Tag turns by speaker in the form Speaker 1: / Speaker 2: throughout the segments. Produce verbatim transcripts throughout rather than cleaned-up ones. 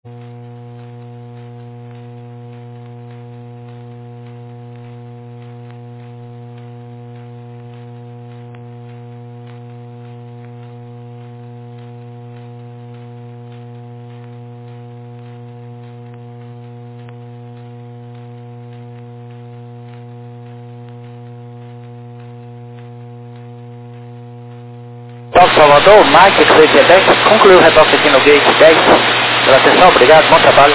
Speaker 1: Então, Salvador, Mike, Cleide dez, concluiu o retoque aqui no gate dez. Pela atenção, obrigado, bom trabalho.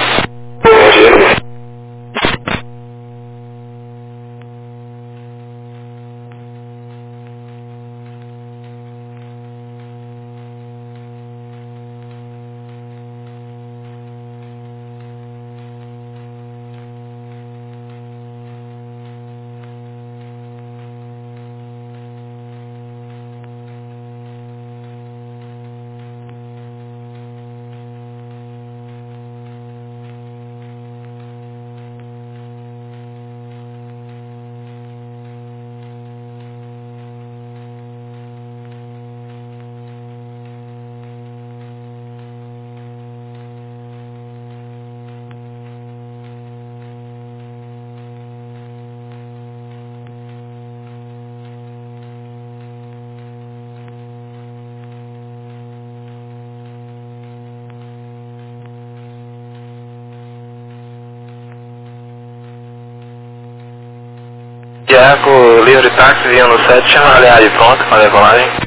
Speaker 2: Tiago, livre táxi, vinha no sete, aliás, pronto, com a decolagem.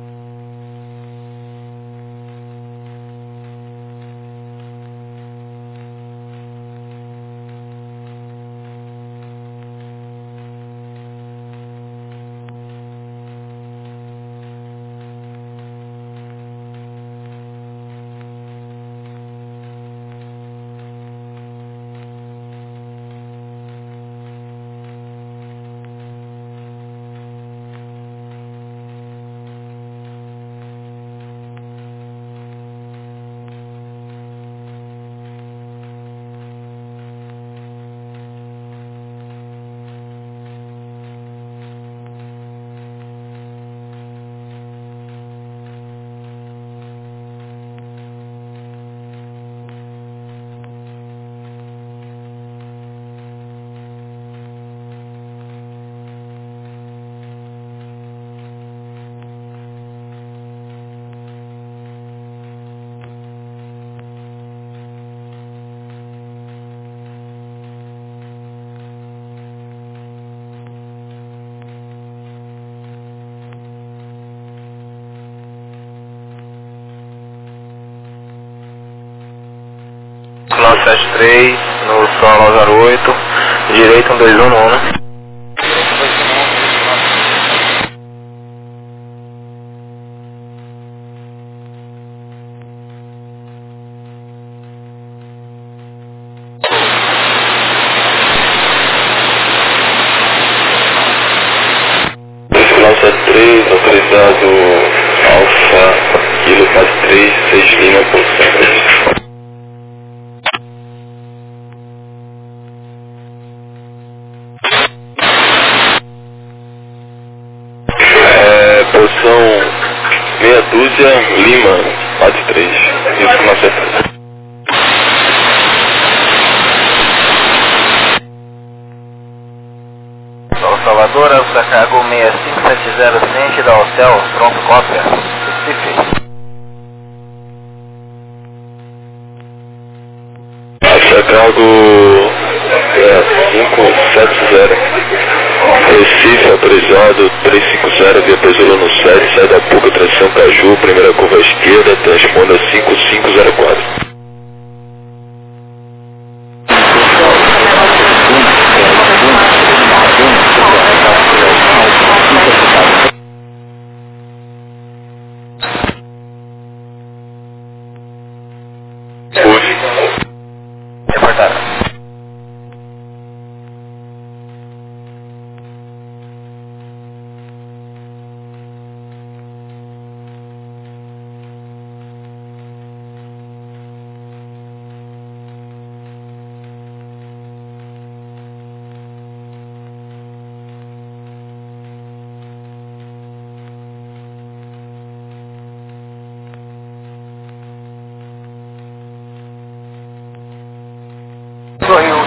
Speaker 2: nove sete três, no Sol nove zero oito, direito um dois um no né? nove sete três, autorizado Alfa, Kilo quatro três, seis Lima, ponto centro. Posição meia dúzia, Lima, quatro três, isso com uma certeza.
Speaker 1: Salvador, Alfa Cargo seis cinco sete zero, ciente da Hotel, pronto, cópia, Recife.
Speaker 2: Alfa Cargo seis cinco sete zero, Recife, autorizado três cinco zero, via Pesula no sete, sai da Puca, transição Caju, primeira curva à esquerda, transponda cinco cinco zero quatro.
Speaker 1: Reportado.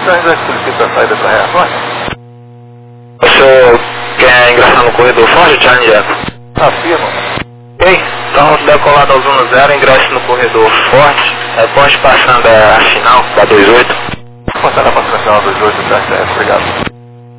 Speaker 1: já solicita a saída para reações?
Speaker 2: O senhor quer ingressar no corredor Forte, Charlie Eco?
Speaker 1: Afirmo.
Speaker 2: Ok, então decolado ao Zona Zero, ingresse no corredor Forte, reporte passando a final da vinte e oito.
Speaker 1: Passando a patrocinação da vinte e oito do T S S, obrigado.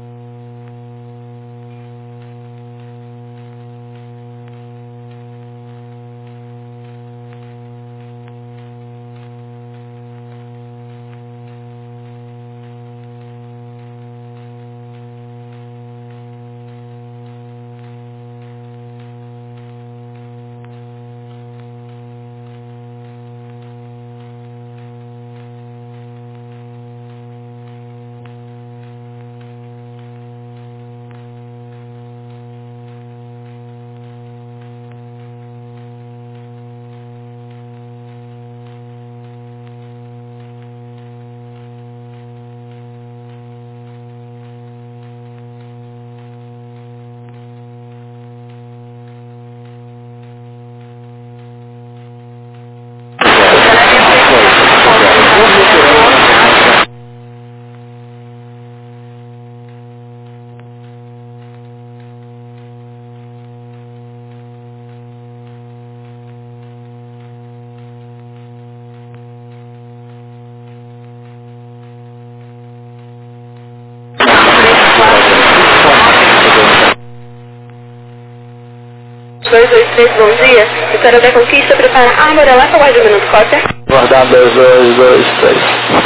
Speaker 3: dois dois três, bom dia. Vitória da Conquista, prepara a arma, lá para o minuto, cópia.
Speaker 2: Guardar dois dois dois três.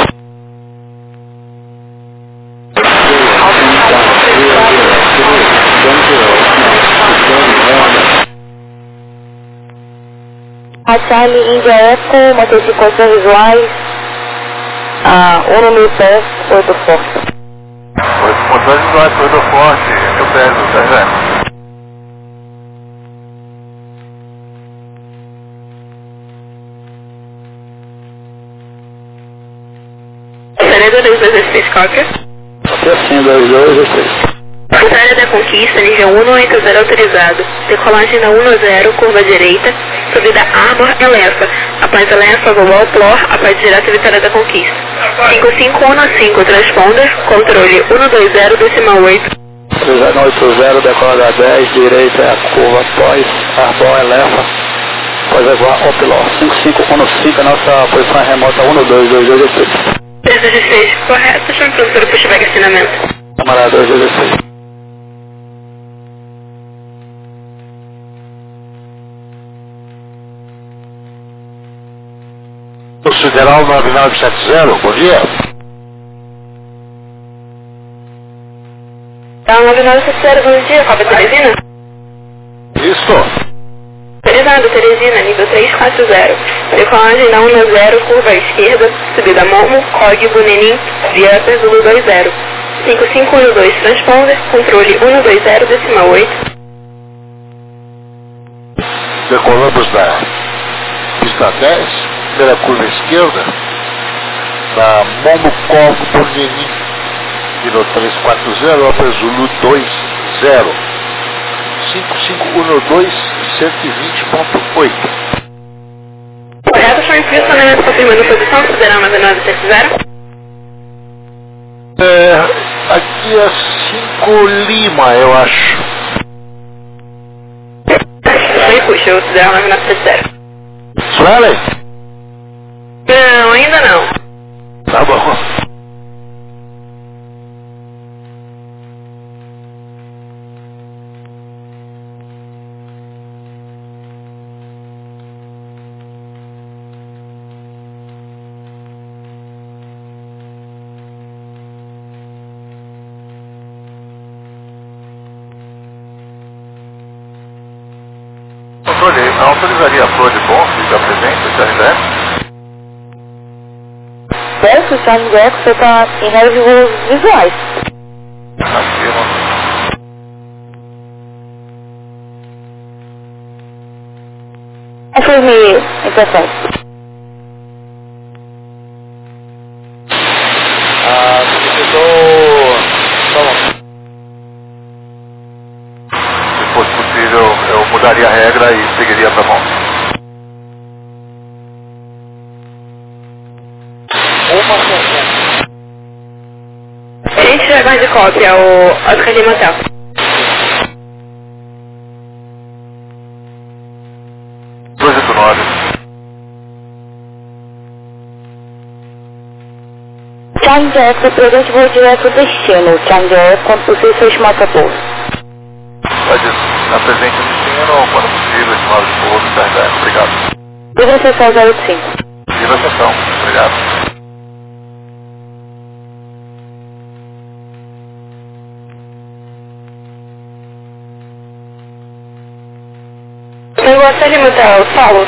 Speaker 3: A Charlie India Eco, motociclistas visuais, a Uno mil pés, oito forte.
Speaker 1: Oito motores visuais, oito forte, mil pés do T S S.
Speaker 3: Vitória dois dois dois três, cópia.
Speaker 2: Assim, dois dois dois três.
Speaker 3: Vitória da Conquista, nível um oito zero autorizado. Decolagem na um zero, curva direita. Subida Arbor, Elefa. Após Elefa, voo ao Plor, após direto Vitória da Conquista. cinco cinco um cinco, transponder, controle um dois zero, decimal oito.
Speaker 2: três oito zero, decola dez, direita é a curva após Arbor, Elefa. Após igual ao Plor. cinco cinco um cinco, nossa posição é remota um dois dois dois três.
Speaker 3: três dois seis, correto, chama pronto para o pushback assinamento.
Speaker 2: Camarada dois dois seis.
Speaker 1: O Sideral nove nove sete zero, bom dia.
Speaker 3: Tá, nove nove sete zero, bom dia, cópia Teresina?
Speaker 1: Isso.
Speaker 3: Autorizado, Teresina, nível três quatro zero. Decolagem na um zero, curva à esquerda, subida Momo, Código Bunenim, via Zulu dois zero. cinco cinco um dois, transponder, controle um dois zero, decimal oito.
Speaker 1: Decolamos da pista dez, primeira curva esquerda, na Momo Código Bunenim, nível três quatro zero, Alfa Zulu dois zero. cinco cinco um dois, cento e vinte ponto oito.
Speaker 3: Correto, chama em funcionamento, confirmando posição, Sideral nove nove sete zero.
Speaker 1: É, aqui é cinco Lima, eu acho.
Speaker 3: Oi, puxa, o Sideral nove nove sete zero.
Speaker 1: Suelen?
Speaker 3: Não, ainda não.
Speaker 1: Tá bom. Controle, autorizaria a flor de bom se já presente, se ainda
Speaker 3: Certo, o Charlie Eco, você está em rede de voos visuais.
Speaker 1: Afirma.
Speaker 3: Confirme impressões.
Speaker 2: Ah, solicitou...
Speaker 1: Se fosse possível, eu mudaria a regra e seguiria para mão.
Speaker 2: Uma sessão.
Speaker 3: Aguarde cópia, o Oscar Lima Hotel.
Speaker 1: dois oito nove.
Speaker 4: Charlie Jeff, presente voo direto destino. Charlie Jeff, quando possível, feche moto a pouso.
Speaker 1: Pode apresente o destino, quando possível, estimado de pouso, verdade. Obrigado.
Speaker 4: Livre acessão zero oito cinco.
Speaker 1: Viva a sessão. Obrigado.
Speaker 3: Tem Oscar Lima Hotel, Paulo.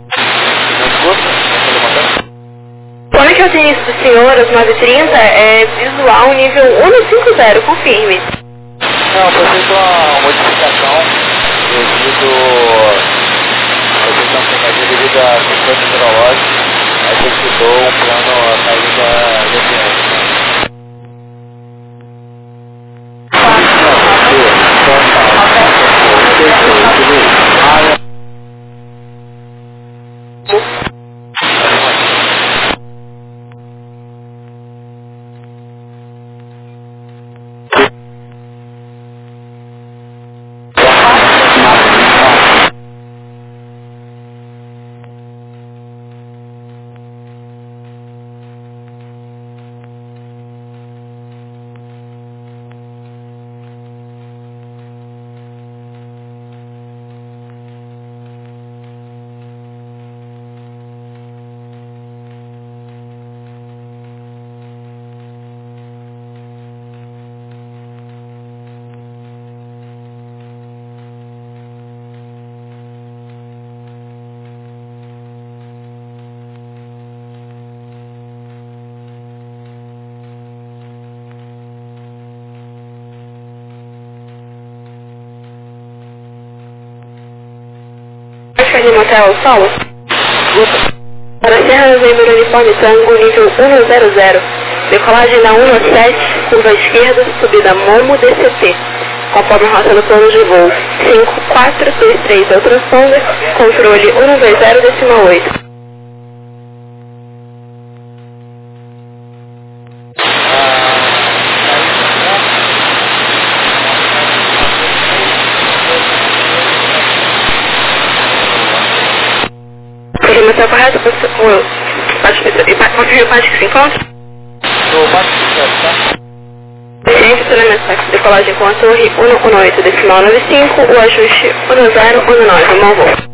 Speaker 3: Quando que eu tenho isso do senhor, às nove e trinta, é visual nível um cinco zero, confirme.
Speaker 5: Não, foi feita uma modificação devido a questão climática devido a questão meteorológica, aí solicitou um plano a saída de ambiente.
Speaker 3: Oscar Lima Hotel, Paulo. Para Serra Novembro Uniforme Tango, nível um zero zero. Decolagem na um sete, curva esquerda, subida Momo D C T. Conforme a rota no plano de voo. cinco quatro dois três é o transponder. Controle um dois zero decimal oito. Está correto? Pode ver o parte que se encontra?
Speaker 5: No Pátio Sucesso, tá?
Speaker 3: Ciência de elemento decolagem com a torre cento e dezenove decimal noventa e cinco, o ajuste um zero um nove, mau voo.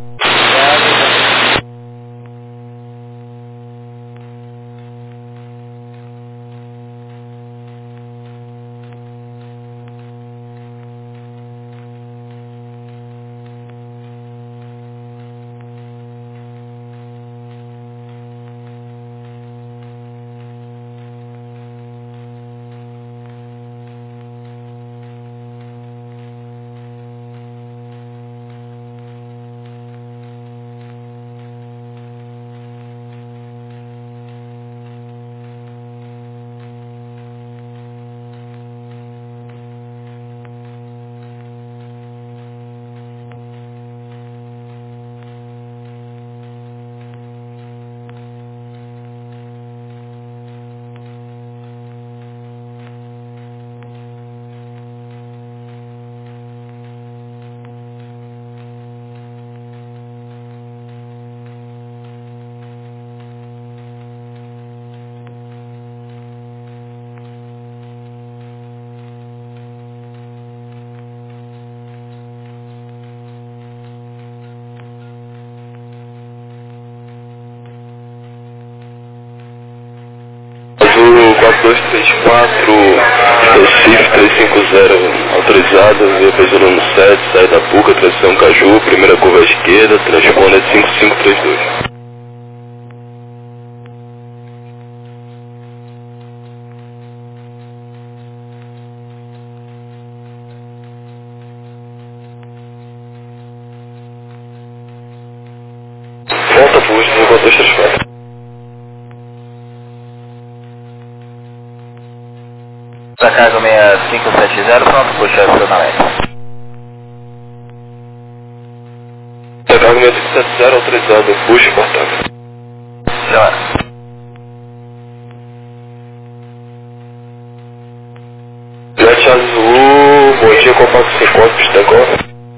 Speaker 2: quatro dois três quatro, Recife trezentos e cinquenta, autorizado, via Peso no sete, saída Puca, transição Caju, primeira curva à esquerda, transponder cinco cinco três dois. Volta Fuji, quatro dois três quatro.
Speaker 5: Pra cargo seis cinco sete zero, pronto, puxa essa na leste.
Speaker 2: Cargo seis cinco sete zero, autorizado, puxa portável.
Speaker 5: Já.
Speaker 2: compacto sem corpos, tá com?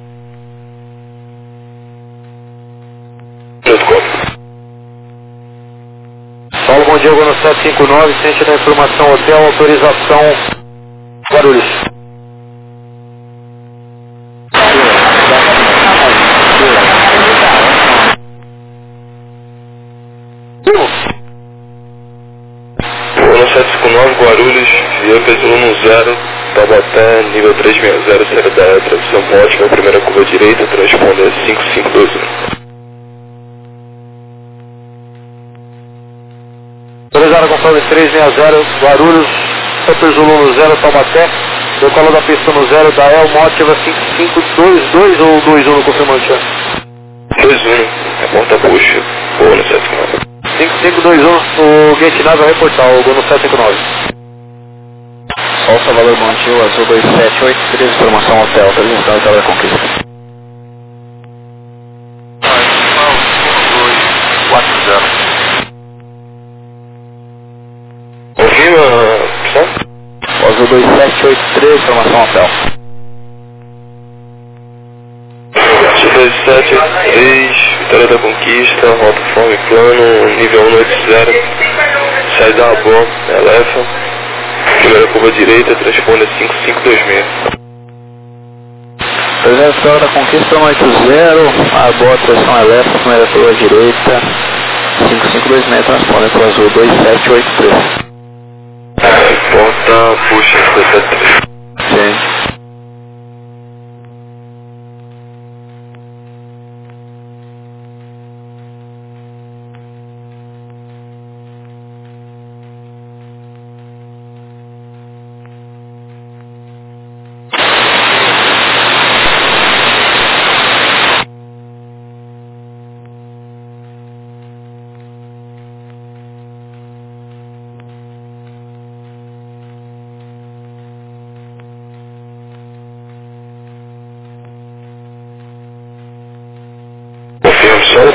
Speaker 5: Paulo, bom dia, no sete cinco nove, ciente da informação, hotel, autorização, Guarulhos.
Speaker 2: No sete cinco nove, Guarulhos, via peso um zero, Taubaté, nível trezentos e sessenta, série da tradução ótica, primeira curva direita, transponde a cinco cinco dois um.
Speaker 5: Autorizado conforme trezentos e sessenta, Guarulhos, Super Zulu no zero, Taubaté, decola da pista no zero, da El, Mótiva cinco cinco dois dois ou dois um no confirmante?
Speaker 2: dois um, é porta bucha, boa no sete cinco nove.
Speaker 5: cinco cinco dois um, o Gate nove vai reportar, o Gol no sete cinco nove. Sol Salvador Montil, Azul dois sete oito três, informação hotel, autorização hotel da Conquista.
Speaker 1: dois quatro zero.
Speaker 2: Ouviu a opção?
Speaker 5: Azul dois sete oito três, informação hotel.
Speaker 2: dois sete três, Vitória da Conquista, rota forma e plano, nível um oito zero, sai da Abo, Elefa, primeira curva direita, transponde a cinco cinco dois seis.
Speaker 5: Presidente Vitória da Conquista um oito zero, Abo, tração Elefa, primeira curva direita, cinco cinco dois seis, transponde para o Azul dois sete oito três.
Speaker 2: Porta puxa sessenta e três.
Speaker 5: Sim.
Speaker 2: Confirma só.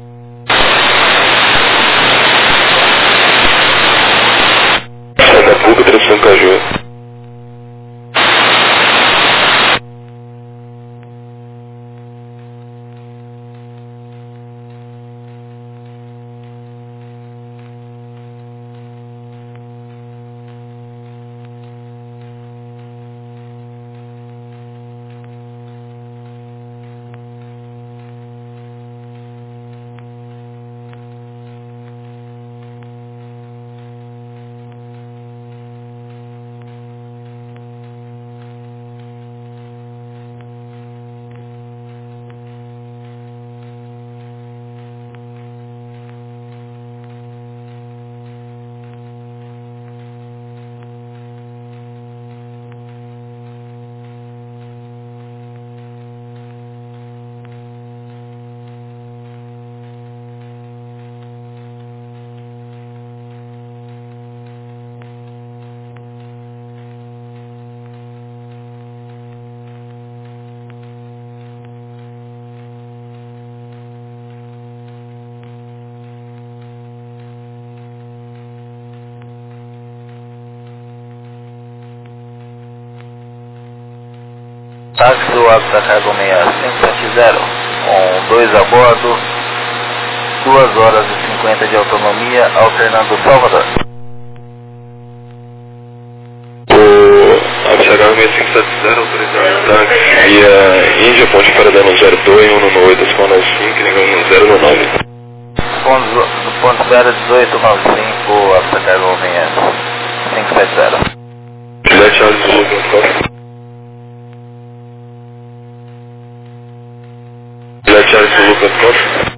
Speaker 2: Sai da Puga, tração Caju.
Speaker 5: Táxi do Alta Cargo seis cinco sete zero, com dois a bordo, duas horas e cinquenta de autonomia, alternando Salvador.
Speaker 2: O Absagar seis cinco sete zero, autorizado táxi via Índia, ponte Paradão no zero dois, um no oito, Escola cinco, nível no zero no nove.
Speaker 5: Do ponto zero dezoito noventa e cinco, Alta Cargo seis cinco sete zero.
Speaker 2: Juliette Charles Zulu ponto com. Juliette Charles Zulu ponto com.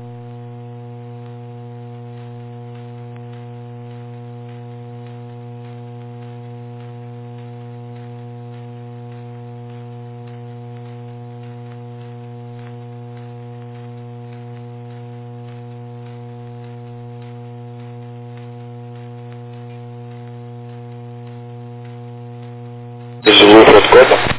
Speaker 2: Zulu ponto com.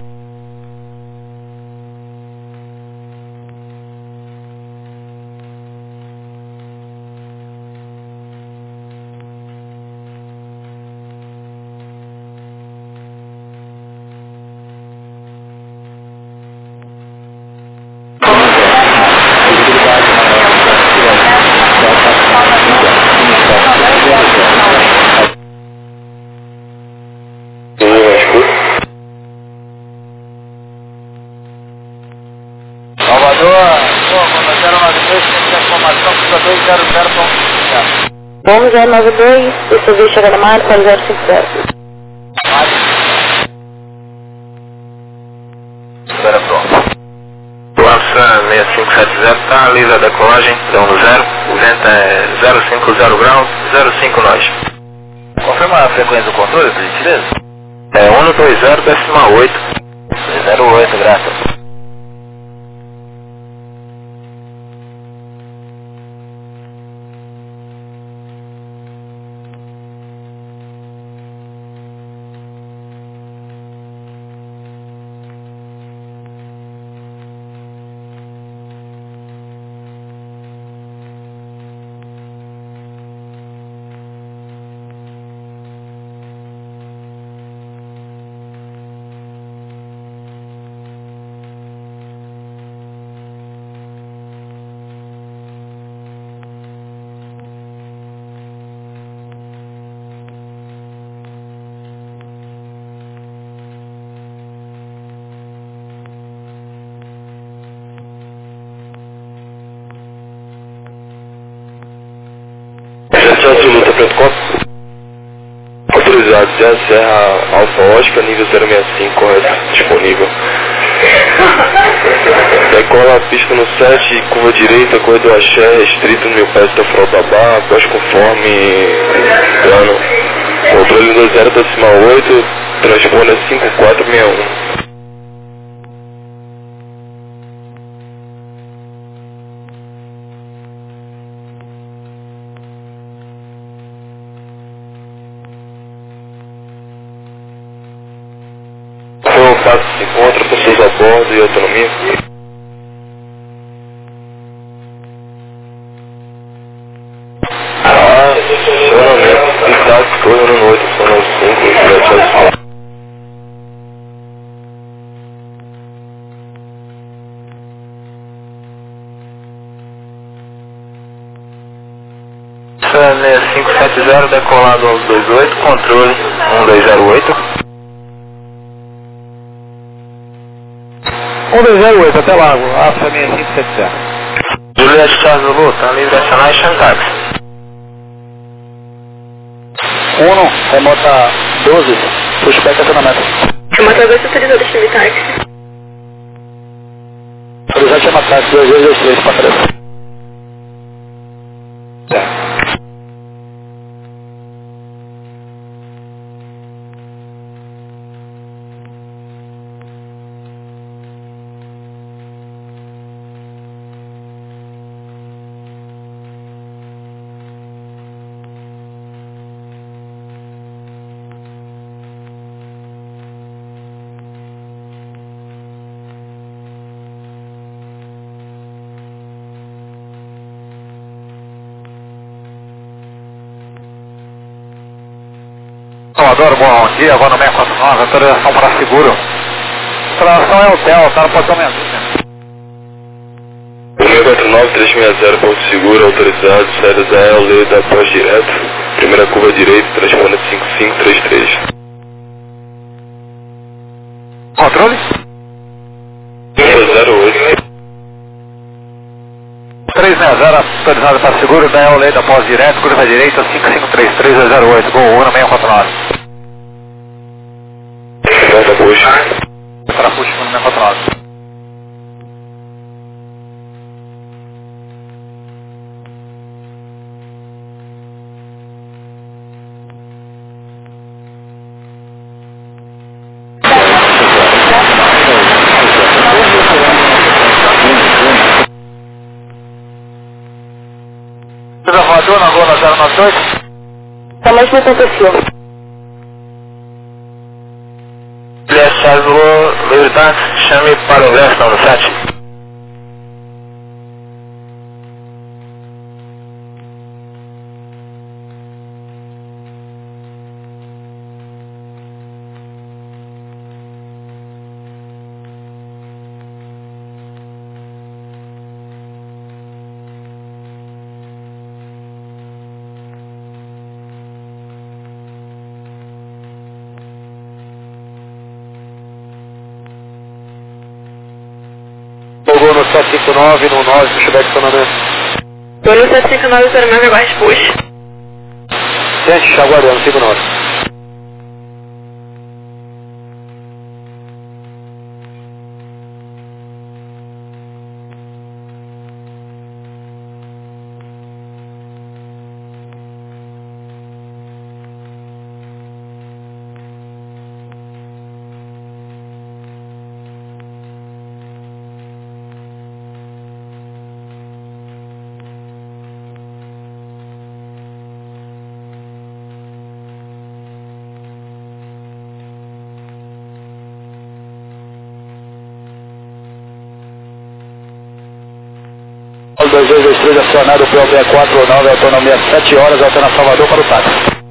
Speaker 4: cinco zero nove dois, D C V chegada Mário para zero cinco zero.
Speaker 2: Espera pronto. Lança seis cinco sete zero, tá livre a decolagem, dá um zero, o vento é zero cinco zero graus, zero cinco nós.
Speaker 5: Confirma a frequência do controle, por gentileza?
Speaker 2: É um dois zero decimal oito.
Speaker 5: zero oito, graças.
Speaker 2: Gestão de luta ponto com. Autorizado, Zé Serra Alfa Oscar, nível zero seis cinco, correto, disponível. Decola a pista no sete, curva direita, corredor axé, restrito no meu pé da frota barra, após conforme plano. Controle dois zero decimal oito, transponder cinco quatro seis um. O fato se encontra, pessoas a bordo e autonomia. Ah, acionamento, cuidado, torno no oito, sono cinco, sete, seis cinco sete zero, decolado aos dois oito, controle um dois zero oito.
Speaker 5: um dois zero oito, até Lago, Alfa seis cinco sete zero.
Speaker 2: Juliette Charles Zulu, tá livre de acionar e Xantax.
Speaker 5: Uno, remota doze, pushback acionamento.
Speaker 3: Remota dois, autorizado time táxi.
Speaker 5: Autorizado chama táxi, dois dois dois três, para trás. Certo.
Speaker 1: Salvador, bom dia, vou no seis quatro nove, autorização para seguro. Instalação é hotel, tá no portão Mendoza.
Speaker 2: seis quatro nove três seis zero, Porto Seguro, autorizado, saída da E L, da pós direto, primeira curva direita, transpondente cinco cinco três três.
Speaker 1: Controle?
Speaker 2: zero oito.
Speaker 1: três seis zero, autorizado para seguro, da E L, da pós direto, curva direita, cinco cinco três três zero oito, Gol um no seis quatro nove.
Speaker 2: Volta puxa.
Speaker 1: Para puxa no seis quatro nove. Gravador na Gona zero nove dois?
Speaker 4: Tá mais que aconteceu.
Speaker 2: Juliette Charles Zulu, livre táxi, chame para o verso no sete.
Speaker 1: Pegou no sete cinco nove, no nove, pushback acionamento.
Speaker 3: Gol no sete cinco nove zero nove, aguarde push.
Speaker 5: Vicente, te aguardando, cinco nove. dois dois dois três acionado P O B quatro nove, autonomia sete horas, alterna Salvador para o táxi.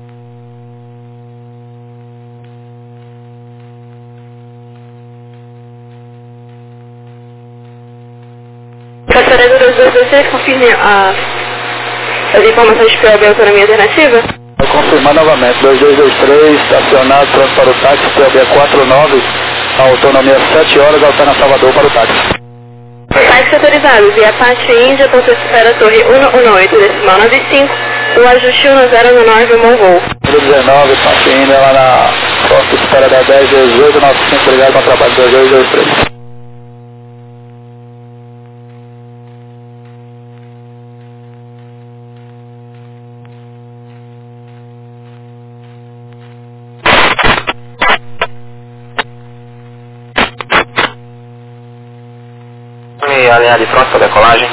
Speaker 3: Passaredo dois dois dois três, confirme a, as informações de P O B autonomia alternativa?
Speaker 5: Vou confirmar novamente, dois dois dois três, acionado, pronto para o táxi, P O B quatro nove, autonomia sete horas, alterna Salvador para o táxi.
Speaker 3: Táxi autorizado, via Pátio Índia, ponto espera Torre cento e dezenove, decimal noventa e cinco, o ajuste cem nove, Mongol.
Speaker 5: dezenove, Pátio Índia, lá na porta espera da dez dezoito noventa e cinco, obrigado pelo trabalho, dois dois dois três.
Speaker 2: Alinhar de pronto para decolagem.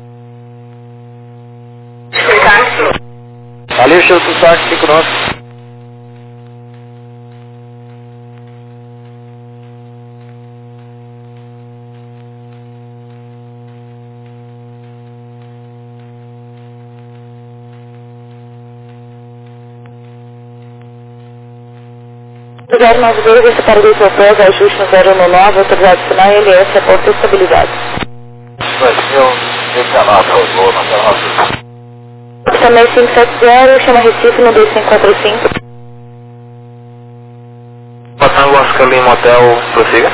Speaker 5: Ali o cheiro do táxi, cinco nove.
Speaker 4: zero nove dois, esse para o propôs, ajuste no zero um nove, autorizado sinal L S, aponta estabilidade.
Speaker 5: Eu canal para o voo na tela.
Speaker 4: Também cinco sete zero, chama Recife no dois cinco quatro cinco.
Speaker 2: Passando Oscar Lima Hotel, prossiga.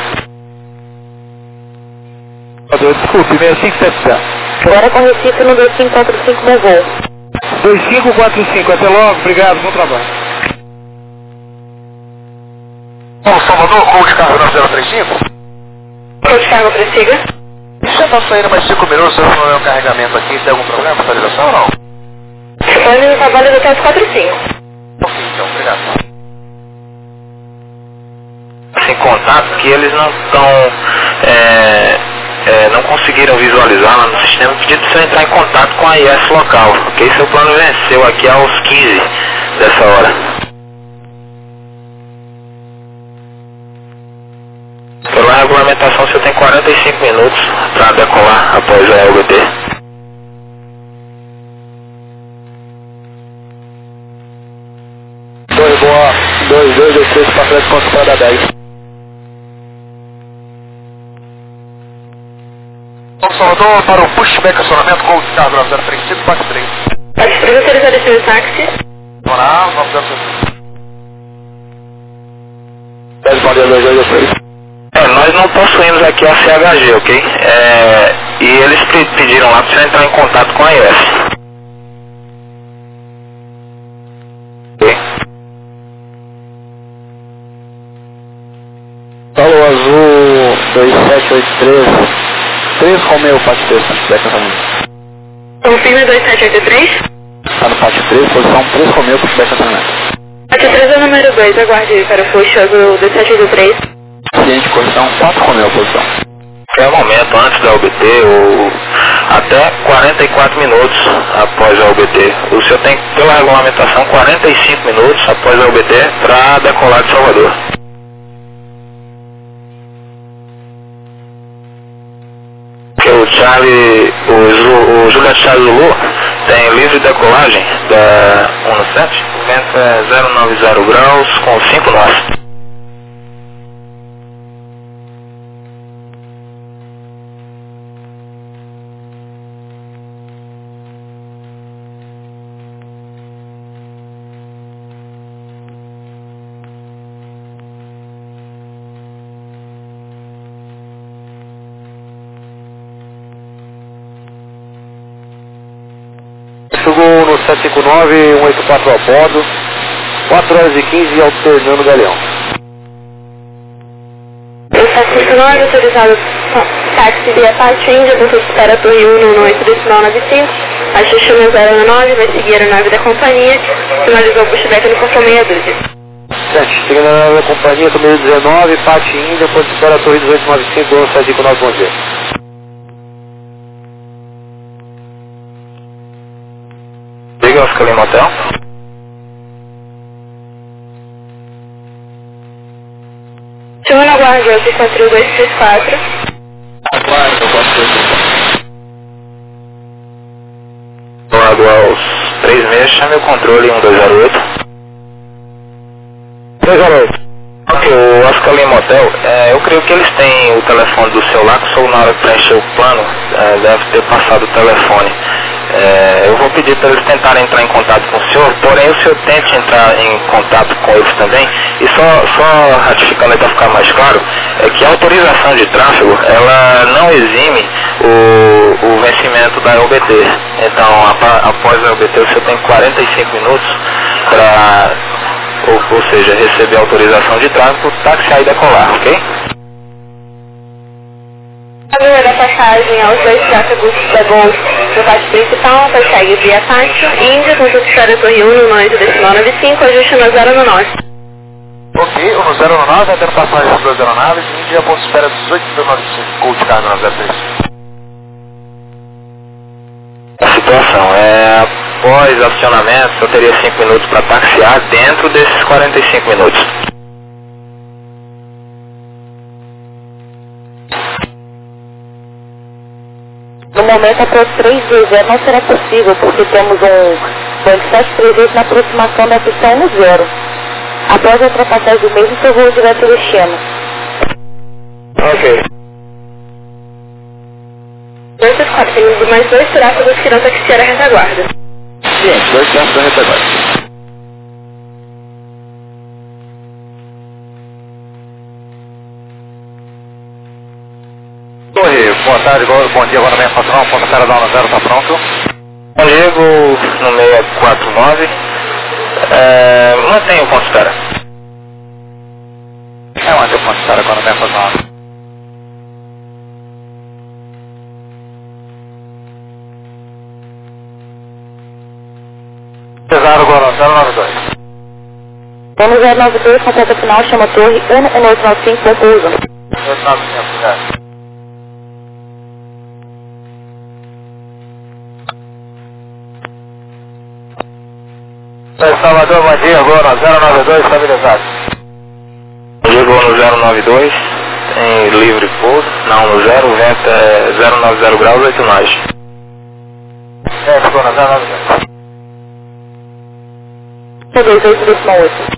Speaker 5: Desculpe, seis cinco sete zero.
Speaker 4: Agora com Recife no dois cinco quatro cinco, meu voo.
Speaker 5: dois cinco quatro cinco, até logo, obrigado, bom trabalho. Bom, Salvador, gol de carro nove zero três cinco.
Speaker 3: Gol de cargo, prossiga.
Speaker 5: Já está saindo mais cinco minutos, se eu não é o carregamento aqui, tem algum problema, atualização ou não?
Speaker 3: Você pode no trabalho do T quatro cinco.
Speaker 5: Ok, então, obrigado.
Speaker 2: Sem contato que eles não estão, é, é, não conseguiram visualizar lá no sistema, pedido para você entrar em contato com a I S local, ok? Seu plano venceu aqui aos quinze dessa hora. Pela regulamentação você tem quarenta e cinco minutos para decolar após a L B T.
Speaker 5: dois boa, dois dois dois três para frente, ponto para dez. Bom, Salvador, para o pushback acionamento, gol de carro nove zero três cinco, parte três.
Speaker 3: Parte três, autorizado esse táxi.
Speaker 5: Vamos lá, nove zero três cinco. dez, bom dia, dois dois dois três.
Speaker 2: É, nós não possuímos aqui a C H G, ok? É, e eles pe- pediram lá para você entrar em contato com a I S. Ok?
Speaker 5: Paulo Azul dois sete oito três, três Romeu, parte três, pushback acionamento.
Speaker 3: Confirme dois sete oito três.
Speaker 5: Está no parte três, posição três Romeu, pushback acionamento.
Speaker 3: Parte três é o número dois, aguarde para o push azul dois sete oito três.
Speaker 5: Ciente, posição quatro Romeu, posição.
Speaker 2: É o momento antes da O B T ou até quarenta e quatro minutos após a O B T. O senhor tem, pela regulamentação, quarenta e cinco minutos após a O B T para decolar de Salvador. Porque o Charlie, o, Zulu, o Juliette Charlie Zulu tem livre decolagem da um no sete, o vento é zero nove zero graus com cinco nós.
Speaker 5: Chegou no sete cinco nove, um oito quatro a bordo, quatro horas e quinze alternando o Galeão.
Speaker 3: sete cinco nove, autorizado táxi via Pátio Índia, você espera a Torre um no oito decimal nove cinco, ajuste no zero um nove, vai seguir a nave da companhia, finalizou o pushback no conforme meia dúzia.
Speaker 5: sete, chegando na nave da companhia, Torre dezenove, Pátio Índia, você espera a Torre dezoito nove cinco, sete cinco nove, bom dia.
Speaker 2: Liga Oscar Lima Hotel.
Speaker 3: Chama na guarda, Oscar quatro dois três quatro.
Speaker 2: Aguardo, quatro dois três quatro. Lado aos três meses, chame o controle um dois zero oito.
Speaker 5: três zero oito.
Speaker 2: Ok, o Oscar Lima Hotel, é, eu creio que eles têm o telefone do celular, que só na hora que preencher o plano, é, deve ter passado o telefone. É, eu vou pedir para eles tentarem entrar em contato com o senhor, porém o senhor tente entrar em contato com eles também, e só, só ratificando aí para ficar mais claro, é que a autorização de tráfego, ela não exime o, o vencimento da O B T. Então, apa, após a O B T, o senhor tem quarenta e cinco minutos para, ou, ou seja, receber a autorização de tráfego, taxiar e decolar, ok?
Speaker 3: A primeira passagem aos dois tráfegos da Gol no pátio principal, segue via Pátio Índia, com espera a Torre um no oito decimal nove cinco, ajuste no zero um nove.
Speaker 1: Ok, o no zero nove, atendo passagem das duas aeronaves, Índia, ponto de espera dezoito mil e novecentos, Cold Cargo na zero três.
Speaker 2: A situação é, após acionamento, eu teria cinco minutos para taxiar dentro desses quarenta e cinco minutos.
Speaker 4: No momento, após três vezes não será possível, porque temos um Boeing sete três oito na aproximação da pista um zero. Após a ultrapassagem do mesmo, seu voo direto ao destino.
Speaker 5: Ok.
Speaker 3: dois três quatro, temos mais dois tráfegos que irão taxiar a retaguarda.
Speaker 5: Sim, dois tráfegos da retaguarda.
Speaker 1: Torre, boa tarde, bom dia, agora meia patrão, ponto cara da zero, tá pronto?
Speaker 2: Bom Diego, no seis quatro nove, é, mantenha o ponto de espera.
Speaker 1: É, mantém o ponto de espera agora meia patrão. Cesaro, agora zero nove dois.
Speaker 4: Vamos zero nove dois, completa final, chama Torre um um oito nove cinco, bom pouso.
Speaker 1: oito nove cinco, obrigado. Salvador, bom dia, agora zero nove dois, estabilizado.
Speaker 2: Diego no zero nove dois, tem livre pouso, não no zero, o vento é zero nove zero graus, oito nós.
Speaker 1: É, ficou na zero nove dois.
Speaker 4: dois oito decimal oito.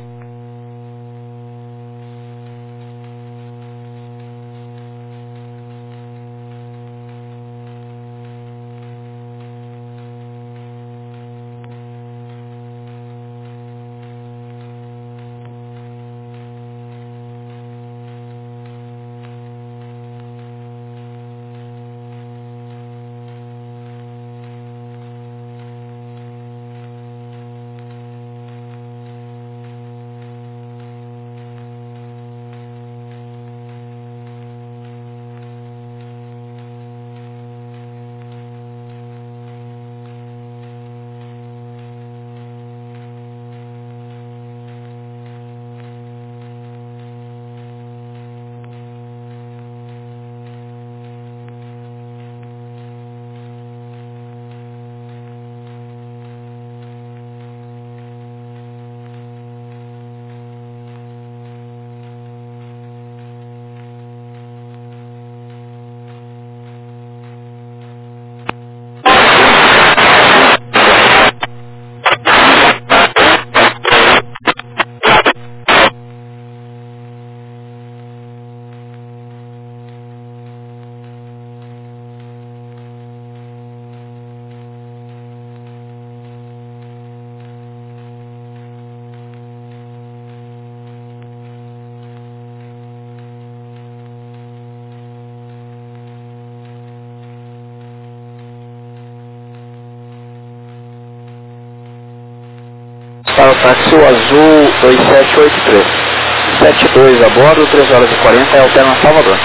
Speaker 6: Para o táxi o azul dois sete oito três. sete dois a bordo, três horas e quarenta, é alterna Salvador.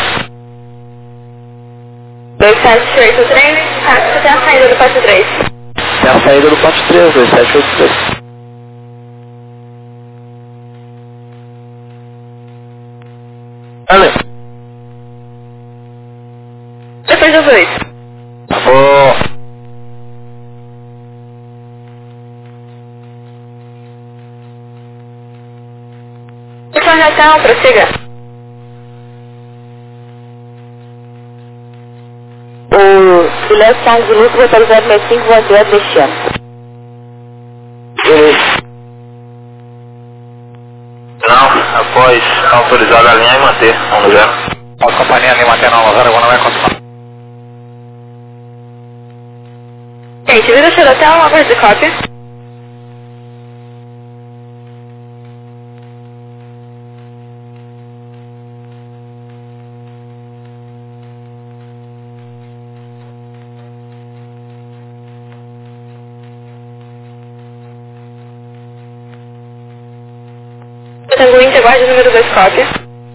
Speaker 3: dois sete oito três, táxi até a saída do Pátio três.
Speaker 6: É a saída do Pátio três, dois sete oito três. Ale.
Speaker 3: Depois das oito.
Speaker 6: Tá bom.
Speaker 3: Informação, prossiga.
Speaker 4: O Juliette Carlos de Lúcio, motor zero seis cinco, Vandeiro, Cristiano.
Speaker 2: Não, após autorizar a linha e manter, vamos ver.
Speaker 1: A companhia ali mantendo a zero, agora não vai continuar.
Speaker 3: Gente, vida cheira até uma voz de cópia. Tango Inter, guarda número dois, cópia.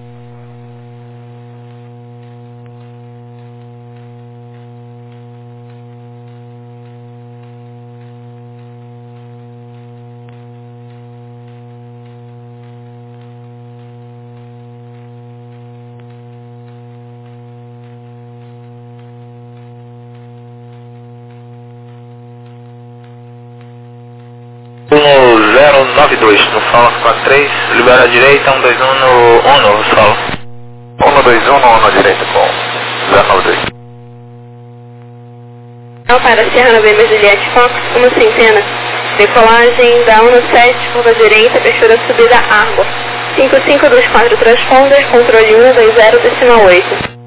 Speaker 2: um zero nove dois, no Fala quatro três, libera a direita, um dois um no Uno, no Fala.
Speaker 1: um dois um no Uno direita, bom. zero nove dois.
Speaker 3: Não para Sierra November Juliette Fox, uma centena. Decolagem da Uno sete, curva direita, abertura subida Arbor. cinco cinco dois quatro transponder, controle um dois zero, decimal oito.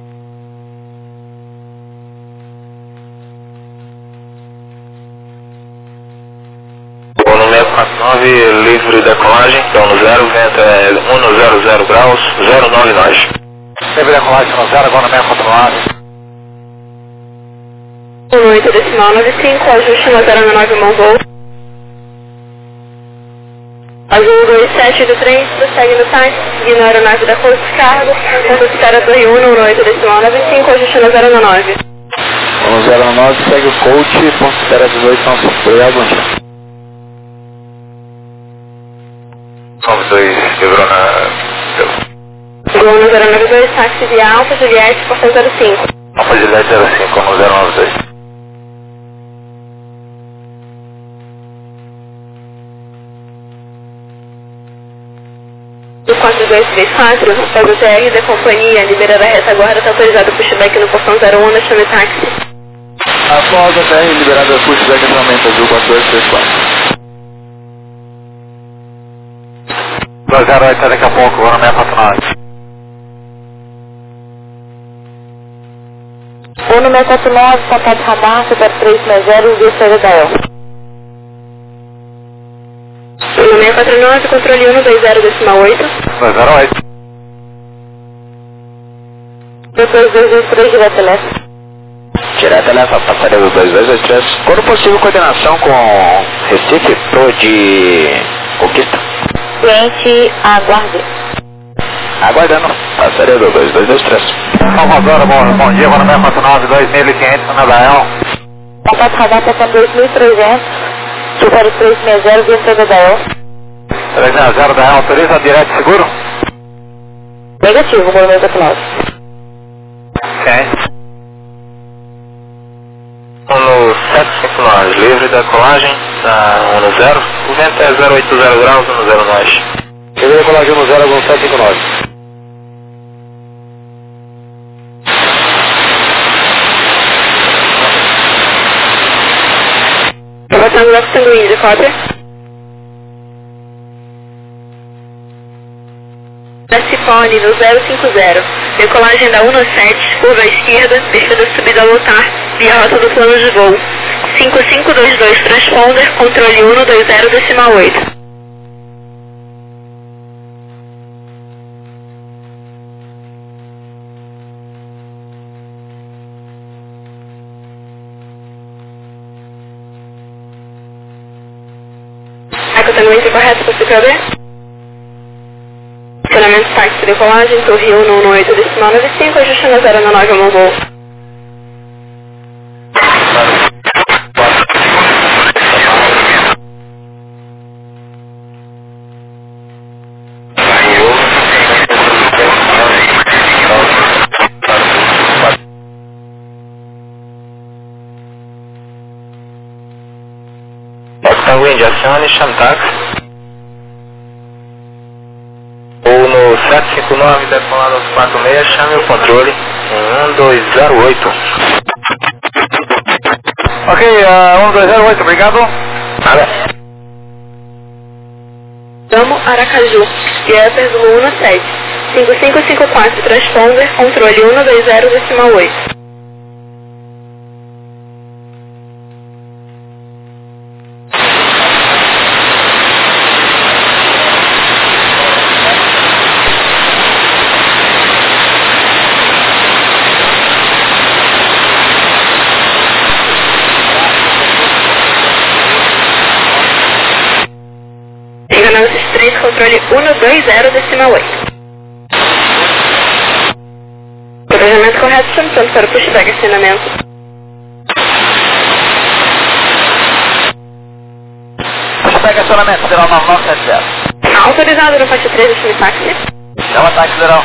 Speaker 2: quatro nove, livre decolagem, então no zero, vento é um zero zero graus, zero nove nove.
Speaker 1: Livre decolagem no zero, agora no seis quatro nove.
Speaker 3: um oito decimal nove cinco, ajuste no zero nove mão voo. Azul dois sete oito três, prossegue no táxi, seguindo a aeronave da Coast Cargo, ponto espera Torre um, um oito decimal nove cinco, ajuste no zero nove.
Speaker 6: No zero nove segue o coach, ponto espera dezoito, não se foi a Goncha.
Speaker 2: nove dois, quebrou na...
Speaker 3: Gol no zero nove dois, táxi via Alfa Juliette, portão zero cinco.
Speaker 2: Alfa Juliette zero cinco, no zero nove dois.
Speaker 3: Do quatro dois três quatro, após o T R da companhia, liberar a retaguarda, está autorizado o pushback no portão zero um, na chame táxi.
Speaker 6: Após a T R liberada o pushback no aumento azul quatro dois três quatro.
Speaker 1: dois zero oito daqui a pouco, agora no seis quatro nove.
Speaker 4: O número quatro nove, contato de radar, super três seis zero, via C V D L.
Speaker 3: O seis quatro nove, controle um dois zero decimal oito.
Speaker 1: dois zero oito.
Speaker 4: Depois dois dois três, direto leste.
Speaker 6: Direto leva, passaria do dois dois dois três. Quando possível, coordenação com Recife, Pro de Conquista.
Speaker 4: Cliente, aguarde.
Speaker 6: Aguardando, passaria do dois dois dois três.
Speaker 1: Salvador, bom, bom dia, agora no seis quatro nove, dois mil e quinhentos, na Dael.
Speaker 4: Contato de radar, para dois mil e trezentos, super três seis zero, via C V D L.
Speaker 1: três zero Dael, autoriza direto seguro?
Speaker 4: Negativo, movimento quatro nove.
Speaker 1: Ok.
Speaker 2: No sete cinco nove, livre decolagem, da um zero, o vento é zero oito zero graus, um zero nove.
Speaker 6: Livre decolagem no zero, algum sete cinco nove.
Speaker 3: Botando left sanguíneo, cópia. Cifone no zero cinco zero. Decolagem da Uno sete, curva à esquerda, descida subida a lotar, via rota do plano de voo. cinco cinco dois dois, transponder, controle um dois zero decimal oito. Tango Inter, correto. P O B. Estacionamento táxi decolagem, Torre um um oito decimal nove cinco, ajuste na zero nove um voo.
Speaker 6: Wind, acione, chame táxi. Ou no sete cinco nove, decolado aos quatro seis, chame o controle em um dois zero oito.
Speaker 5: Ok, uh, um dois zero oito, obrigado.
Speaker 6: Nada.
Speaker 3: Damo Aracaju, Vieper Zulu um sete, cinco cinco cinco quatro, transponder, controle um dois zero decimal oito. Controle um dois zero decimal oito. Planejamento correto, chame para o pushback acionamento.
Speaker 5: Pushback acionamento, zero nove nove sete zero.
Speaker 3: Autorizado no faixa três, chame táxi.
Speaker 5: Chama táxi, zero.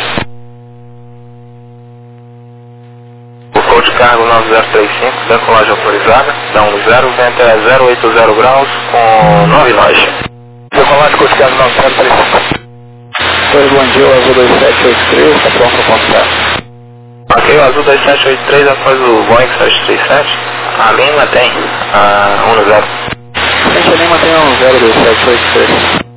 Speaker 6: O code de cargo nove zero três cinco, decolagem autorizada, dá um zero, vento é zero oito zero graus com nove nós.
Speaker 5: Decolagem com cargo nove zero três cinco. Dois bom dia, o azul dois sete oito três, está pronto para contar.
Speaker 6: Ok, o azul dois sete oito três após o Boeing sete três sete. A Lima tem a um zero.
Speaker 5: Gente, a Lima tem um zero dois sete oito três.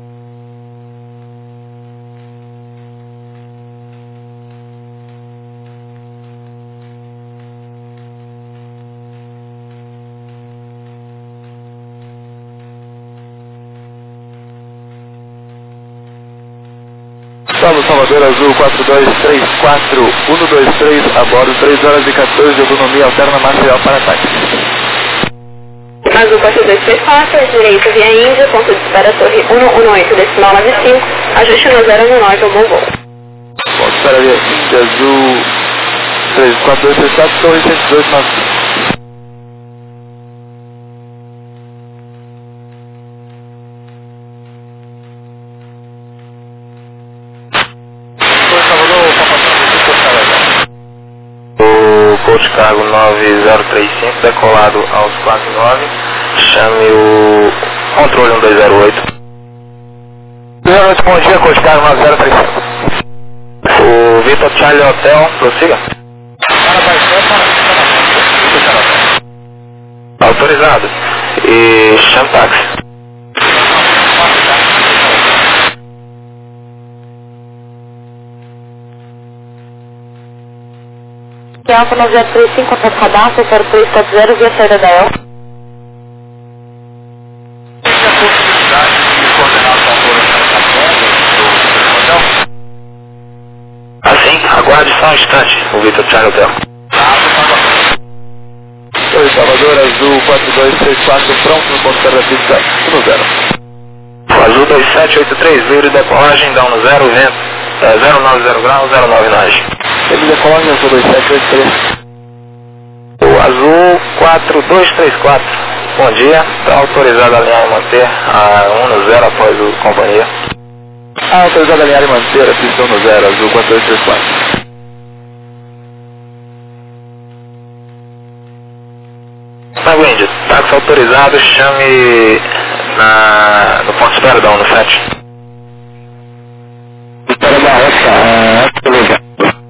Speaker 5: Salve Salvador Azul quatro dois três quatro um dois três, a bordo três horas e quatorze de autonomia alterna material para ataque.
Speaker 3: Azul quatro dois três quatro, direita via Índia, ponto de espera Torre um um oito decimal nove cinco, ajuste no zero um nove, bom voo.
Speaker 5: Ponto de espera via Índia Azul três quatro dois três quatro, Torre cento e dezoito nove cinco.
Speaker 6: Code de cargo nove zero três cinco, decolado aos quatro nove, chame o controle um dois zero oito.
Speaker 5: zero oito, bom dia, code de cargo nove zero três cinco.
Speaker 6: O Vitor Charlie Hotel, prossiga. Autorizado. E chame táxi.
Speaker 4: Alfa nove zero três cinco, contato cadastro, zero três quatro zero, via saída da El.
Speaker 5: Tem a possibilidade de coordenar o hotel?
Speaker 6: Assim, aguarde só um instante, o Vitor Charlie Hotel.
Speaker 5: Oi, Salvador Azul quatro dois três quatro, pronto no ponto da pista um zero.
Speaker 6: O Azul dois sete oito três, livre decolagem, dá um zero, vento, é zero nove zero graus, zero nove nós.
Speaker 5: Ele decolagem Azul dois sete oito três.
Speaker 6: O Azul quatro dois três quatro, bom dia, está autorizado a alinhar e manter a um zero após o companhia.
Speaker 5: Ah, autorizado a alinhar e manter a pista um zero, Azul quatro dois três quatro.
Speaker 6: Na Wind, táxi autorizado, chame na, no ponto de espera da um sete.
Speaker 5: Espera da Roça, beleza.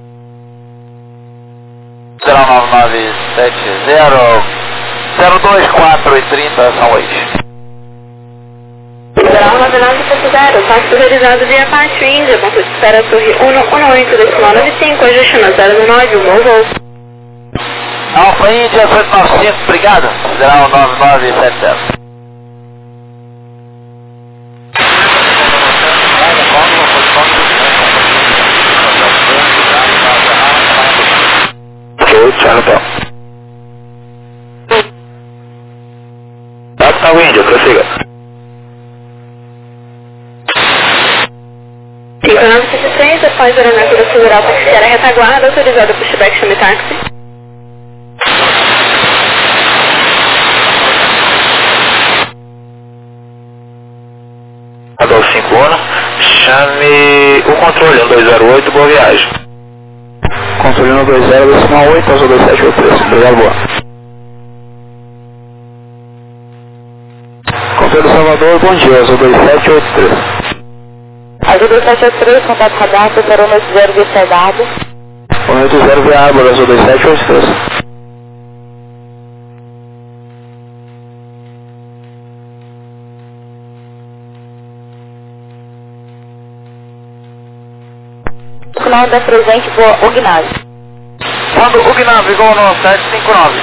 Speaker 5: zero nove nove sete zero, zero dois quatro e trinta, são oito.
Speaker 3: zero nove nove sete zero, táxi autorizado via Pátio Índia, ponto de espera Torre um um oito decimal nove cinco, ajuste no zero nove, um bom voo.
Speaker 5: Alfa Índia cento e noventa e cinco, obrigado. zero nove nove sete zero.
Speaker 6: Ok, tchau, então. Táxi na Índia, prossiga.
Speaker 3: dez, após a aeronave da Federal Taxiara Retaguarda, autorizada pushback chame táxi.
Speaker 6: Adolfo cinco um, chame o controle um dois zero oito, boa viagem. Controle um dois zero dois um oito, azul dois sete oito três, obrigado, boa. Controle Salvador, bom dia, azul dois sete oito três.
Speaker 4: Azul dois sete oito três, contato radar, separou um oito zero via Cedado.
Speaker 6: um oito zero via Árvore, azul dois sete oito três.
Speaker 4: Final da presente, voa o ginásio.
Speaker 5: Quando o ginásio igual no sete cinco nove.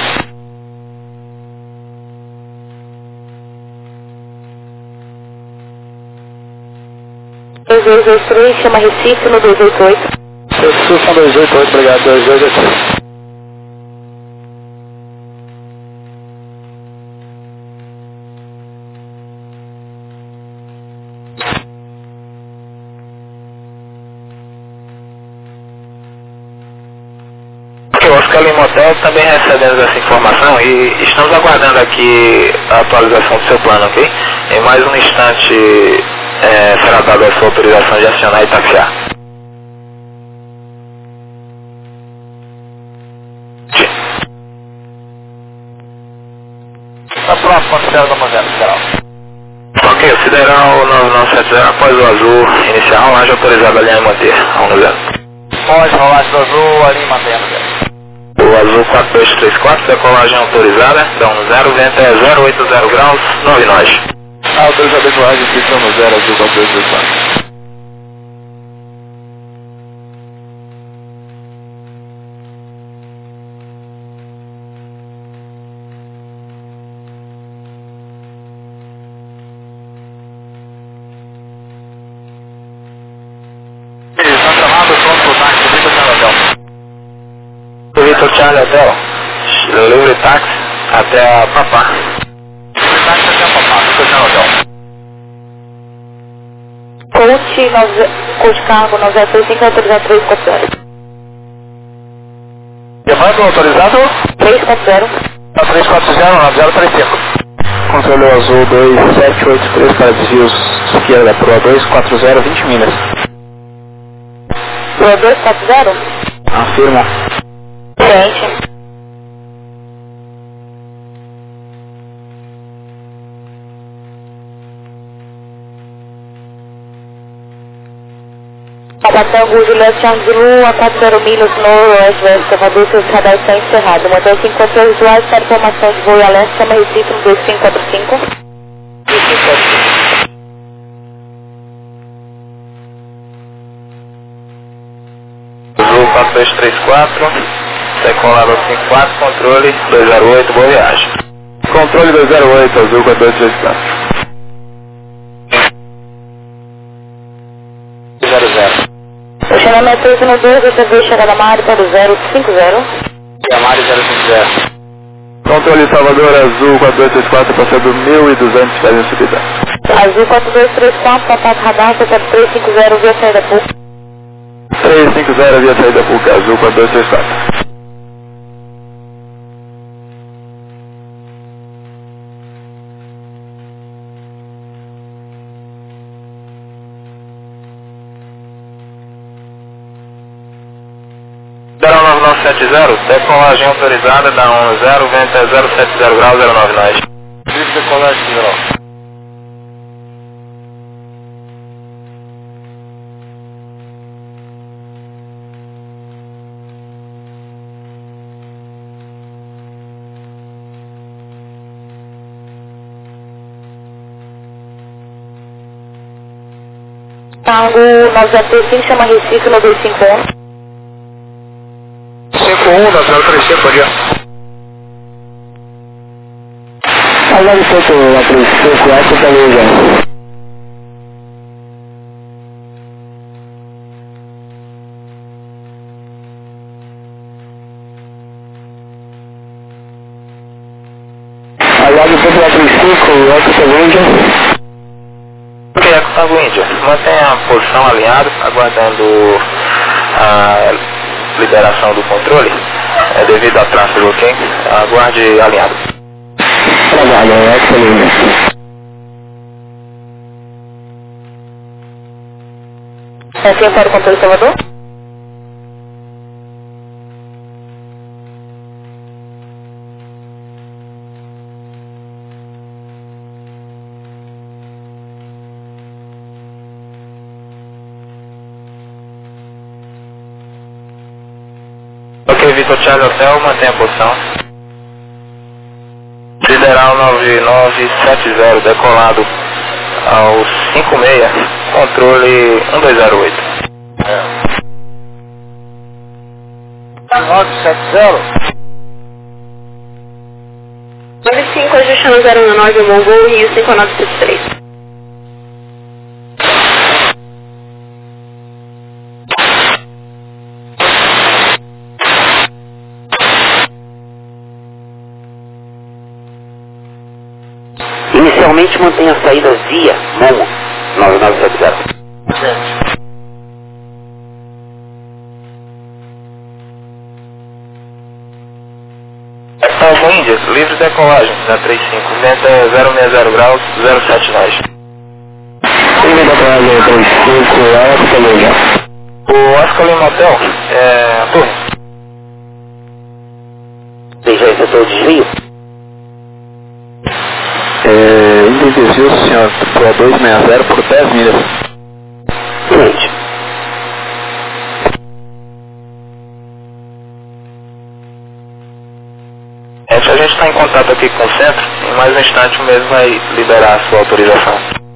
Speaker 4: dois dois dois três, chama Recife no dois oito oito.
Speaker 6: Recife no dois oito oito, obrigado, dois dois dois três. Oscar Lima Hotel, também recebemos essa informação e estamos aguardando aqui a atualização do seu plano, ok? Em mais um instante é, será dada a sua autorização de acionar e taxiar.
Speaker 5: Tá pronto, considera da Manzana, Federal.
Speaker 6: Ok, o Sideral nove nove sete zero após o azul iniciar a rolagem autorizada a linha manter, a um zero.
Speaker 5: Pode rolar do azul ali mantendo, velho.
Speaker 6: O azul quatro dois três quatro, decolagem autorizada, da um zero, vento é zero oito zero graus, nove nós.
Speaker 2: Autorizada a decolagem, fica no zero, azul quatro dois três quatro.
Speaker 5: Estão chamados, pronto pro táxi, fica sem hotel.
Speaker 6: Vitor Charlie Hotel, livre táxi até a Papá.
Speaker 5: Livre táxi até a Papá, fica sem hotel.
Speaker 4: Coach, coach cargo nove zero três cinco, autorizado três quatro zero.
Speaker 6: Levando autorizado?
Speaker 4: três quatro zero.
Speaker 6: três quatro zero, nove zero três cinco. Controle azul dois sete oito três para desvios esquerda, Pro dois quatro zero, vinte milhas.
Speaker 4: Pro dois quatro zero?
Speaker 6: Afirma.
Speaker 4: Frente. Papatango, Juliette Charles Zulu, a quatro zero milhas no Oeste Oeste, Salvador, seus radares estão encerrados. Motor cinco quatro zero usuários para informação de voo e alerta, chama Recife no dois cinco quatro cinco.
Speaker 6: Azul quatro dois três quatro, decolado cinco quatro, controle dois zero oito, boa viagem.
Speaker 2: Controle dois zero oito, azul quatro dois três quatro.
Speaker 6: zero zero.
Speaker 4: O chamamento três no dois, dessa vez chegada Mari para o zero cinco zero.
Speaker 6: Yamari zero cinco zero.
Speaker 2: Controle Salvador, azul quatro dois três quatro, passando mil e duzentos pés em subida.
Speaker 4: Azul quatro dois três quatro, contato radar, setor três cinco zero, via saída P U C.
Speaker 2: três cinco zero via saída P U C, azul quatro dois três quatro.
Speaker 6: zero nove nove sete zero, decolagem autorizada da um zero, vento é zero sete zero graus, zero nove nós.
Speaker 5: Livre decolagem, Federal.
Speaker 4: Tango nove zero três cinco, chama Recife no dois cinco um.
Speaker 6: cinco um, nove zero três cinco, bom dia.
Speaker 2: Agora feito a três cinco, essa também já. Agora feito a três cinco, essa também já.
Speaker 6: Ok, Tango Índia, mantenha a posição alinhada, aguardando a liberação do controle, é, devido a tráfego, ok? Aguarde alinhado.
Speaker 7: Trabalho, é excelente.
Speaker 4: É quem para o controle, Salvador?
Speaker 6: Ok, Vitor Charlie Hotel, mantenha a posição. Sideral nove nove sete zero, decolado ao cinco seis, controle um dois zero oito.
Speaker 5: nove sete zero.
Speaker 3: nove cinco, ajustando zero um nove, Mongol, Rio cinco nove sete três.
Speaker 7: Inicialmente mantenha a saída via Momo nove nove sete zero.
Speaker 5: Gente.
Speaker 6: Tango Índia, livre decolagem na trinta e cinco, venta zero seis zero graus, zero sete nós.
Speaker 7: Livre decolagem trinta e cinco, é também já.
Speaker 6: O Oscar Lima Hotel, é... turno.
Speaker 7: Veja aí, setor de desvio.
Speaker 8: É, índice de desvio, senhor, para duzentos e sessenta por dez milhas.
Speaker 7: Excelente.
Speaker 6: A gente está em contato aqui com o centro, em mais um instante o mesmo vai liberar a sua autorização.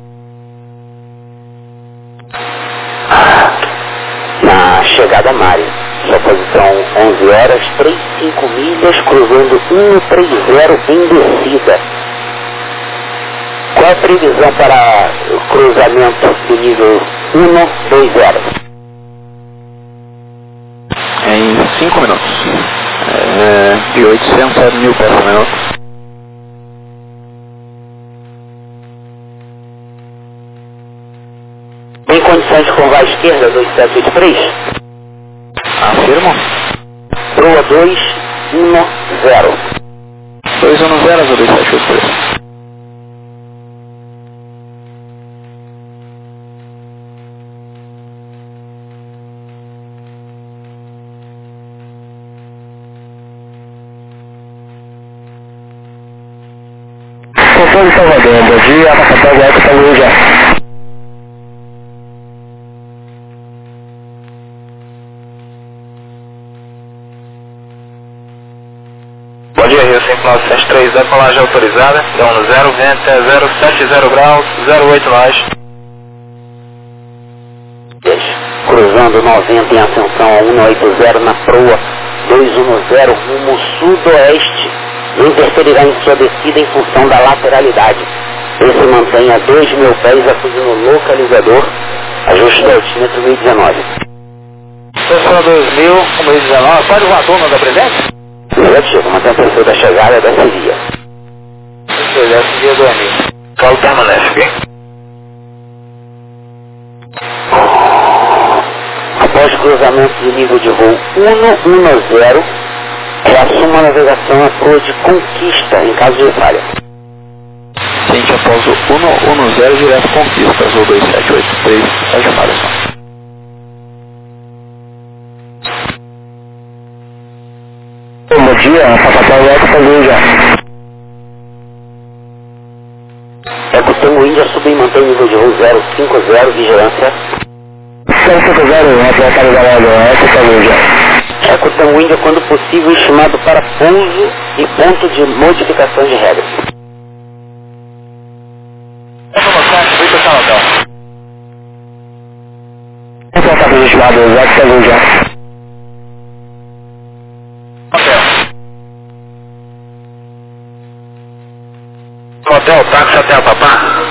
Speaker 7: Na chegada a Mari, sua posição onze horas, trinta e cinco milhas, cruzando cento e trinta em descida. Qual a previsão para o cruzamento do nível cento e vinte?
Speaker 8: Em cinco minutos. É, de oitocentos a mil pés por minuto.
Speaker 7: Em condições de curva à esquerda, dois sete oito três?
Speaker 8: Afirmo.
Speaker 7: Proa dois um zero.
Speaker 8: dois um zero ou dois sete oito três.
Speaker 7: Controle de Salvador, bom dia, a capital Alto Tango já.
Speaker 6: Bom dia, Rio cinco nove sete três, decolagem autorizada, então zero, venta zero sete zero graus, zero oito nós.
Speaker 7: Cruzando noventa em ascensão a cento e oitenta na proa dois um zero, rumo sudoeste. Interferirá em sua descida em função da lateralidade. Esse mantém a dois mil pés acusa no localizador. Ajuste do altímetro mil e dezenove.
Speaker 5: Estação dois mil, mil e dezenove. Pode o ator da presente?
Speaker 7: Negativo, mantém a pessoa da chegada dessa via.
Speaker 5: Essa via do amigo.
Speaker 6: Paulo permanece, ok?
Speaker 7: Após cruzamento do nível de voo cento e dez, reassuma a navegação à proa de conquista em caso de falha.
Speaker 8: Tente após o cento e dez direto conquista, azul dois sete oito três, Sérgio Madison.
Speaker 7: Bom dia, a capital Alto Tango já. Eco Tango Índia, sub e mantém nível de voo zero cinco zero, vigilância. zero cinco zero, atleta liberado, Eco Tango já. Eco Tango Índia, quando possível, estimado para pouso e ponto de modificação de regras. Responsável estimado, Eco Tango já.
Speaker 6: Hotel, táxi até a Papá.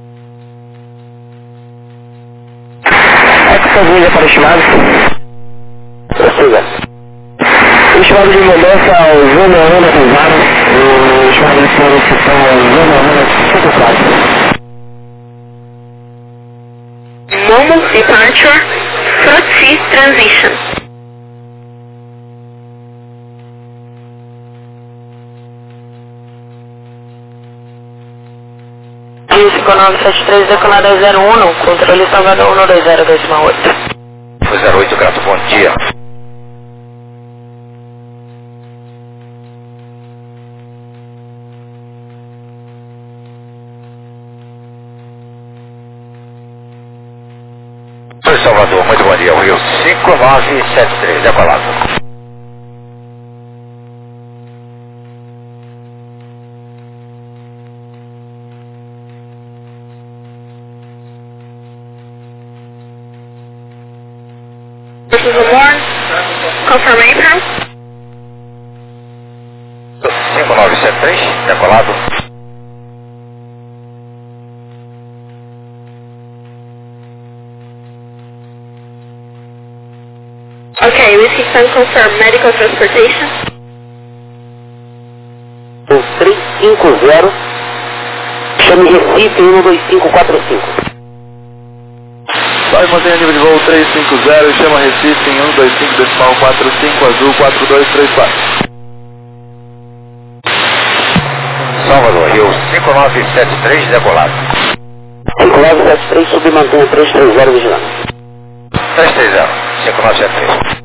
Speaker 7: Eco Tango Índia para estimado. Siga.
Speaker 9: O chamado de mudança ao Zona Honda pousado. O chamado de solicitação ao Zona Honda cinquenta e quatro.
Speaker 3: Momo Departure, Front Seat Transition.
Speaker 4: cinco nove sete três, decolada zero um, controle Salvador um dois zero dois oito.
Speaker 10: Foi zero oito, grato, bom dia. Foi Salvador, muito bom dia, Rio cinco nove sete três, decolado.
Speaker 3: This is a Warren. Confirmation.
Speaker 10: cinco nove sete três, decolado.
Speaker 3: Okay, we see some confirm medical transportation.
Speaker 7: três cinco zero, chame Recife um dois cinco quatro cinco.
Speaker 6: Vai manter nível de voo três cinco zero, chama Recife em um dois cinco decimal quatro cinco, azul quatro dois três quatro.
Speaker 10: Salvador, Rio cinco nove sete três, decolado.
Speaker 7: cinco nove sete três, submantenha três três zero, vigilância.
Speaker 10: três três zero, cinco nove sete três.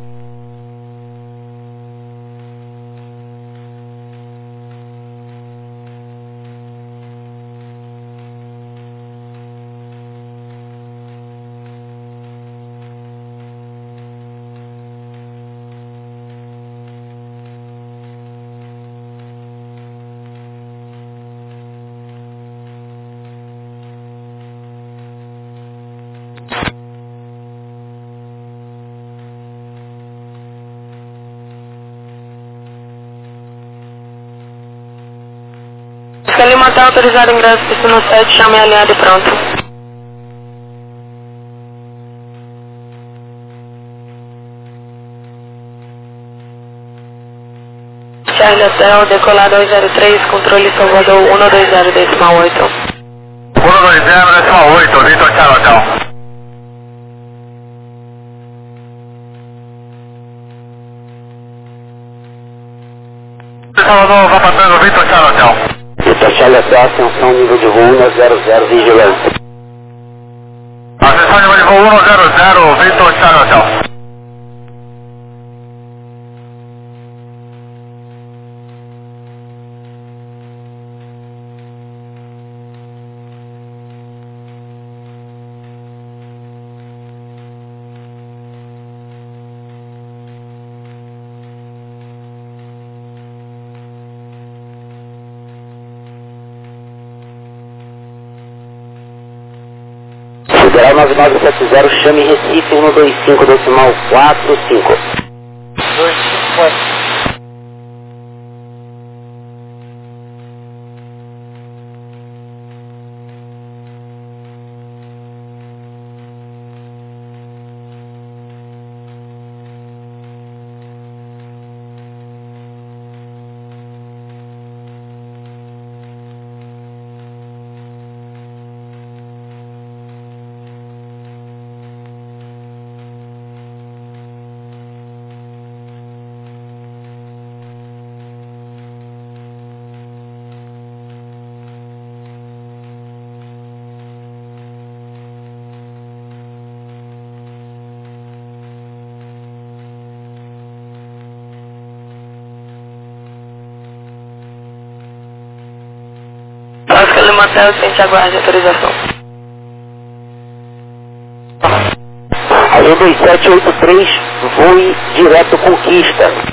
Speaker 4: Se ele matar autorizado ingresso pista no sete, chame a linha de pronto. Charlie Hotel, decolar dois zero três, controle Salvador um dois zero decimal oito.
Speaker 10: um dois zero decimal oito, Vitor Charlie Hotel. Salvador, vai passando, Vitor Charlie Hotel.
Speaker 7: Vitor Charlie Hotel, ascensão nível de voo um zero zero, vigilância.
Speaker 10: Ascensão nível de voo um zero zero, Vitor Charlie Hotel.
Speaker 7: Federal nove nove sete zero, chame Recife um dois cinco decimal quatro cinco.
Speaker 5: dois cinco quatro.
Speaker 4: Hotel, sente aguarde autorização.
Speaker 7: Azul dois sete oito três, voe direto Conquista.